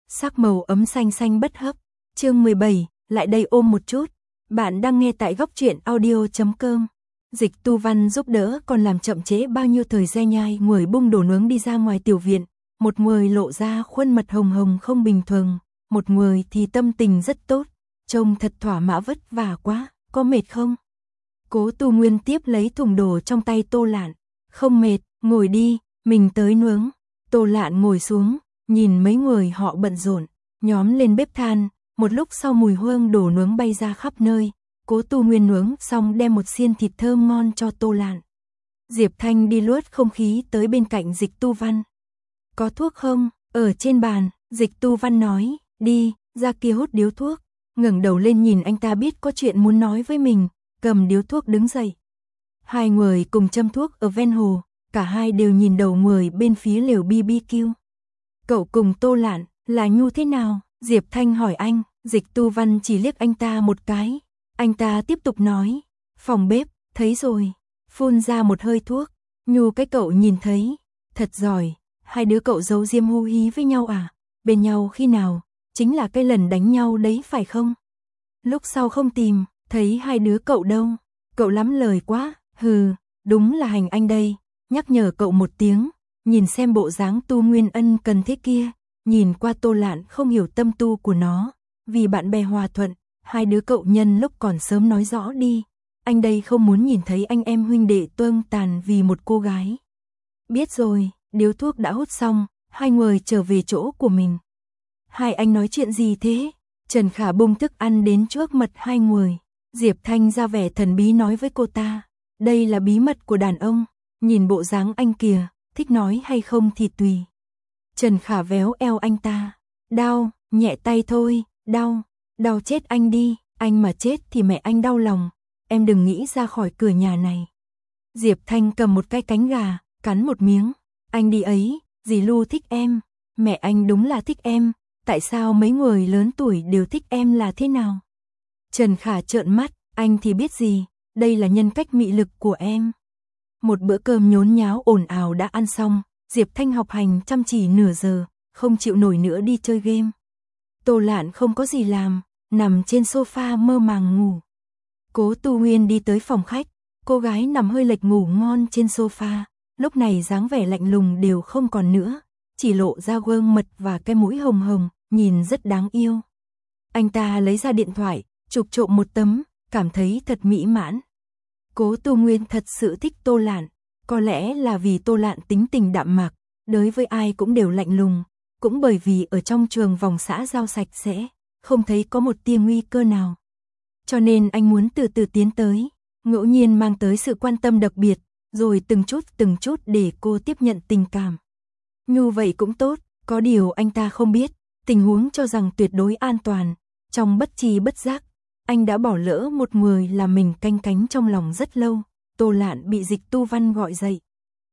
sắc màu ấm xanh xanh bất hấp. Chương 17, lại đây ôm một chút. Bạn đang nghe tại góc truyện audio.com. Dịch Tu Văn giúp đỡ còn làm chậm trễ bao nhiêu thời gian nhai người bung đồ nướng đi ra ngoài tiểu viện. Một người lộ ra khuôn mặt hồng hồng không bình thường, một người thì tâm tình rất tốt, trông thật thỏa mãn vất vả quá, có mệt không? Cố Tu Nguyên tiếp lấy thùng đồ trong tay Tô Lạn, không mệt, ngồi đi, mình tới nướng. Tô Lạn ngồi xuống, nhìn mấy người họ bận rộn, nhóm lên bếp than, một lúc sau mùi hương đồ nướng bay ra khắp nơi. Cố Tu Nguyên nướng xong đem một xiên thịt thơm ngon cho Tô Lạn. Diệp Thanh đi luốt không khí tới bên cạnh Dịch Tu Văn. Có thuốc không? Ở trên bàn, Dịch Tu Văn nói, đi, ra kia hút điếu thuốc. Ngẩng đầu lên nhìn anh ta biết có chuyện muốn nói với mình, cầm điếu thuốc đứng dậy. Hai người cùng châm thuốc ở ven hồ, cả hai đều nhìn đầu người bên phía lều BBQ. Cậu cùng Tô Lạn, là nhu thế nào? Diệp Thanh hỏi anh, Dịch Tu Văn chỉ liếc anh ta một cái. Anh ta tiếp tục nói, phòng bếp, thấy rồi, phun ra một hơi thuốc. Nhu cái cậu nhìn thấy, thật giỏi, hai đứa cậu giấu diêm hu hí với nhau à? Bên nhau khi nào? Chính là cái lần đánh nhau đấy phải không? Lúc sau không tìm, thấy hai đứa cậu đâu? Cậu lắm lời quá, hừ, đúng là hành anh đây, nhắc nhở cậu một tiếng, nhìn xem bộ dáng Tu Nguyên ân cần thế kia, nhìn qua Tô Lạn không hiểu tâm tu của nó, vì bạn bè hòa thuận, hai đứa cậu nhân lúc còn sớm nói rõ đi, anh đây không muốn nhìn thấy anh em huynh đệ tuông tàn vì một cô gái. Biết rồi, điếu thuốc đã hút xong, hai người trở về chỗ của mình. Hai anh nói chuyện gì thế? Trần Khả bung thức ăn đến trước mặt hai người. Diệp Thanh ra vẻ thần bí nói với cô ta, đây là bí mật của đàn ông, nhìn bộ dáng anh kìa, thích nói hay không thì tùy. Trần Khả véo eo anh ta, đau, nhẹ tay thôi, đau, đau chết anh đi, anh mà chết thì mẹ anh đau lòng, em đừng nghĩ ra khỏi cửa nhà này. Diệp Thanh cầm một cái cánh gà, cắn một miếng, anh đi ấy, dì Lu thích em, mẹ anh đúng là thích em, tại sao mấy người lớn tuổi đều thích em là thế nào? Trần Khả trợn mắt, anh thì biết gì, đây là nhân cách mị lực của em. Một bữa cơm nhốn nháo ồn ào đã ăn xong, Diệp Thanh học hành chăm chỉ nửa giờ, không chịu nổi nữa đi chơi game. Tô Lạn không có gì làm, nằm trên sofa mơ màng ngủ. Cố Tu Nguyên đi tới phòng khách, cô gái nằm hơi lệch ngủ ngon trên sofa, lúc này dáng vẻ lạnh lùng đều không còn nữa, chỉ lộ ra gương mật và cái mũi hồng hồng, nhìn rất đáng yêu. Anh ta lấy ra điện thoại, chụp trộm một tấm, cảm thấy thật mỹ mãn. Cố Tu Nguyên thật sự thích Tô Lạn, có lẽ là vì Tô Lạn tính tình đạm mạc, đối với ai cũng đều lạnh lùng, cũng bởi vì ở trong trường vòng xã giao sạch sẽ, không thấy có một tia nguy cơ nào. Cho nên anh muốn từ từ tiến tới, ngẫu nhiên mang tới sự quan tâm đặc biệt, rồi từng chút để cô tiếp nhận tình cảm. Như vậy cũng tốt, có điều anh ta không biết, tình huống cho rằng tuyệt đối an toàn, trong bất tri bất giác, anh đã bỏ lỡ một người làm mình canh cánh trong lòng rất lâu. Tô Lạn bị Dịch Tu Văn gọi dậy.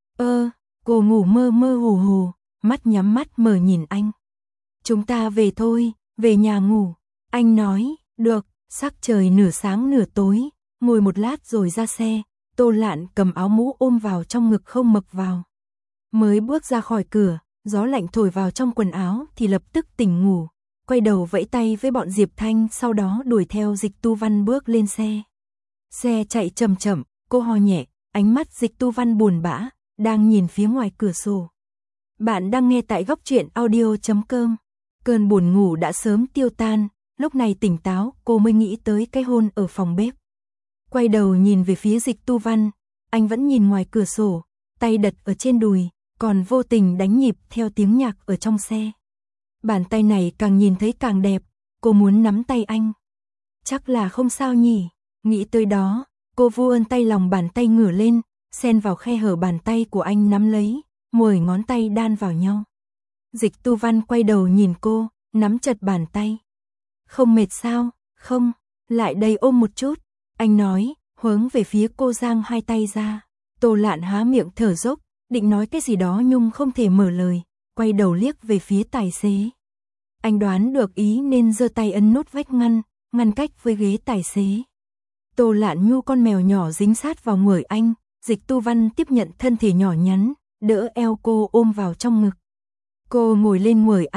Cô ngủ mơ mơ hồ hồ, mắt nhắm mắt mở nhìn anh. Chúng ta về thôi, về nhà ngủ. Anh nói, được, sắc trời nửa sáng nửa tối, ngồi một lát rồi ra xe. Tô Lạn cầm áo mũ ôm vào trong ngực không mặc vào. Mới bước ra khỏi cửa, gió lạnh thổi vào trong quần áo thì lập tức tỉnh ngủ. Quay đầu vẫy tay với bọn Diệp Thanh, sau đó đuổi theo Dịch Tu Văn bước lên xe. Xe chạy chậm chậm, cô ho nhẹ, ánh mắt Dịch Tu Văn buồn bã, đang nhìn phía ngoài cửa sổ. Bạn đang nghe tại góc truyện audio.com. Cơn buồn ngủ đã sớm tiêu tan, lúc này tỉnh táo cô mới nghĩ tới cái hôn ở phòng bếp. Quay đầu nhìn về phía Dịch Tu Văn, anh vẫn nhìn ngoài cửa sổ, tay đặt ở trên đùi, còn vô tình đánh nhịp theo tiếng nhạc ở trong xe. Bàn tay này càng nhìn thấy càng đẹp, cô muốn nắm tay anh. Chắc là không sao nhỉ, nghĩ tới đó, cô vươn tay lòng bàn tay ngửa lên, xen vào khe hở bàn tay của anh nắm lấy, 10 ngón tay đan vào nhau. Dịch Tu Văn quay đầu nhìn cô, nắm chặt bàn tay. Không mệt sao? Không, lại đây ôm một chút. Anh nói, hướng về phía cô giang hai tay ra. Tô Lạn há miệng thở dốc, định nói cái gì đó nhưng không thể mở lời, quay đầu liếc về phía tài xế. Anh đoán được ý nên giơ tay ấn nút vách ngăn cách với ghế tài xế. Tô Lạn nhu con mèo nhỏ dính sát vào người anh, Dịch Tu Văn tiếp nhận thân thể nhỏ nhắn, đỡ eo cô ôm vào trong ngực. Cô ngồi lên người anh,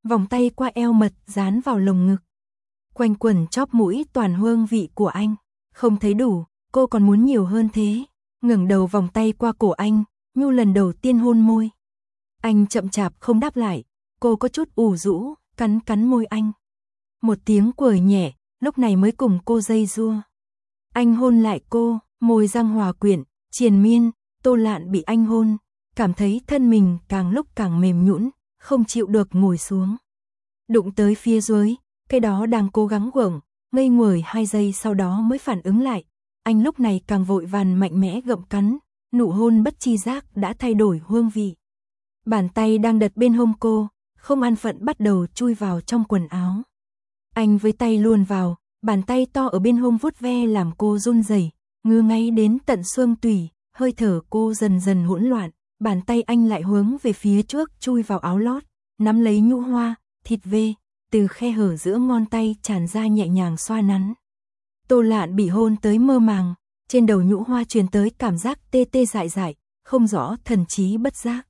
vòng tay qua eo mật dán vào lồng ngực. Quanh quẩn chóp mũi toàn hương vị của anh. Không thấy đủ, cô còn muốn nhiều hơn thế. Ngẩng đầu vòng tay qua cổ anh, Nhu lần đầu tiên hôn môi. Anh chậm chạp không đáp lại, cô có chút ủ rũ, cắn cắn môi anh. Một tiếng quởi nhẹ, lúc này mới cùng cô dây dua. Anh hôn lại cô, môi răng hòa quyện, triền miên, Tô Lạn bị anh hôn, cảm thấy thân mình càng lúc càng mềm nhũn, không chịu được ngồi xuống. Đụng tới phía dưới, cái đó đang cố gắng gượng, ngây nguồi 2 giây sau đó mới phản ứng lại. Anh lúc này càng vội vàng mạnh mẽ gặm cắn, nụ hôn bất chi giác đã thay đổi hương vị. Bàn tay đang đặt bên hông cô, không an phận bắt đầu chui vào trong quần áo. Anh với tay luồn vào, bàn tay to ở bên hông vuốt ve làm cô run rẩy, ngứa ngáy đến tận xương tủy, hơi thở cô dần dần hỗn loạn, bàn tay anh lại hướng về phía trước chui vào áo lót, nắm lấy nhũ hoa, thịt vê, từ khe hở giữa ngón tay tràn ra nhẹ nhàng xoa nắn. Tô Lạn bị hôn tới mơ màng, trên đầu nhũ hoa truyền tới cảm giác tê tê dại dại, không rõ thần trí bất giác.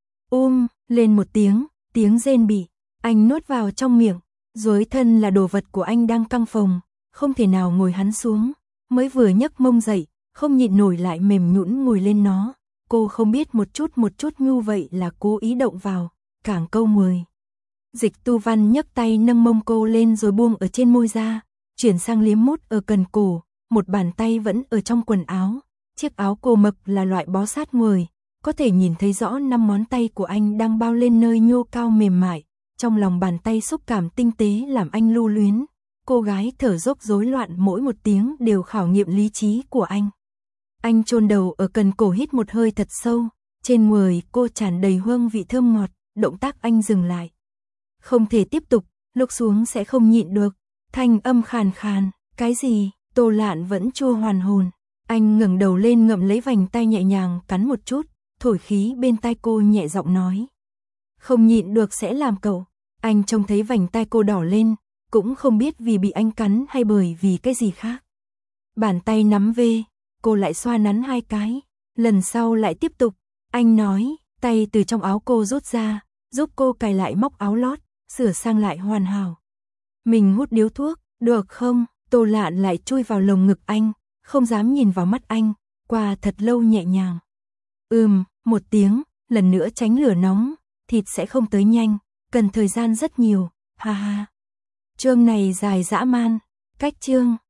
Lên một tiếng rên bỉ, anh nuốt vào trong miệng, dưới thân là đồ vật của anh đang căng phồng, không thể nào ngồi hắn xuống, mới vừa nhấc mông dậy, không nhịn nổi lại mềm nhũn ngồi lên nó. Cô không biết một chút như vậy là cố ý động vào, càng câu 10. Dịch Tu Văn nhấc tay nâng mông cô lên rồi buông ở trên môi ra, chuyển sang liếm mút ở cần cổ, một bàn tay vẫn ở trong quần áo. Chiếc áo cô mặc là loại bó sát người, có thể nhìn thấy rõ 5 ngón tay của anh đang bao lên nơi nhô cao mềm mại, trong lòng bàn tay xúc cảm tinh tế làm anh lưu luyến. Cô gái thở dốc rối loạn mỗi một tiếng đều khảo nghiệm lý trí của anh. Anh chôn đầu ở cần cổ hít một hơi thật sâu, trên người cô tràn đầy hương vị thơm ngọt, động tác anh dừng lại. Không thể tiếp tục, lúc xuống sẽ không nhịn được. Thanh âm khàn khàn, cái gì? Tô Lạn vẫn chưa hoàn hồn. Anh ngẩng đầu lên ngậm lấy vành tay nhẹ nhàng cắn một chút, thổi khí bên tai cô nhẹ giọng nói. Không nhịn được sẽ làm cậu. Anh trông thấy vành tai cô đỏ lên, cũng không biết vì bị anh cắn hay bởi vì cái gì khác. Bàn tay nắm về, cô lại xoa nắn 2 cái, lần sau lại tiếp tục. Anh nói, tay từ trong áo cô rút ra, giúp cô cài lại móc áo lót, sửa sang lại hoàn hảo. Mình hút điếu thuốc, được không? Tô Lạn lại chui vào lồng ngực anh, không dám nhìn vào mắt anh, qua thật lâu nhẹ nhàng. Một tiếng, lần nữa tránh lửa nóng, thịt sẽ không tới nhanh, cần thời gian rất nhiều, ha ha. Chương này dài dã man, cách chương.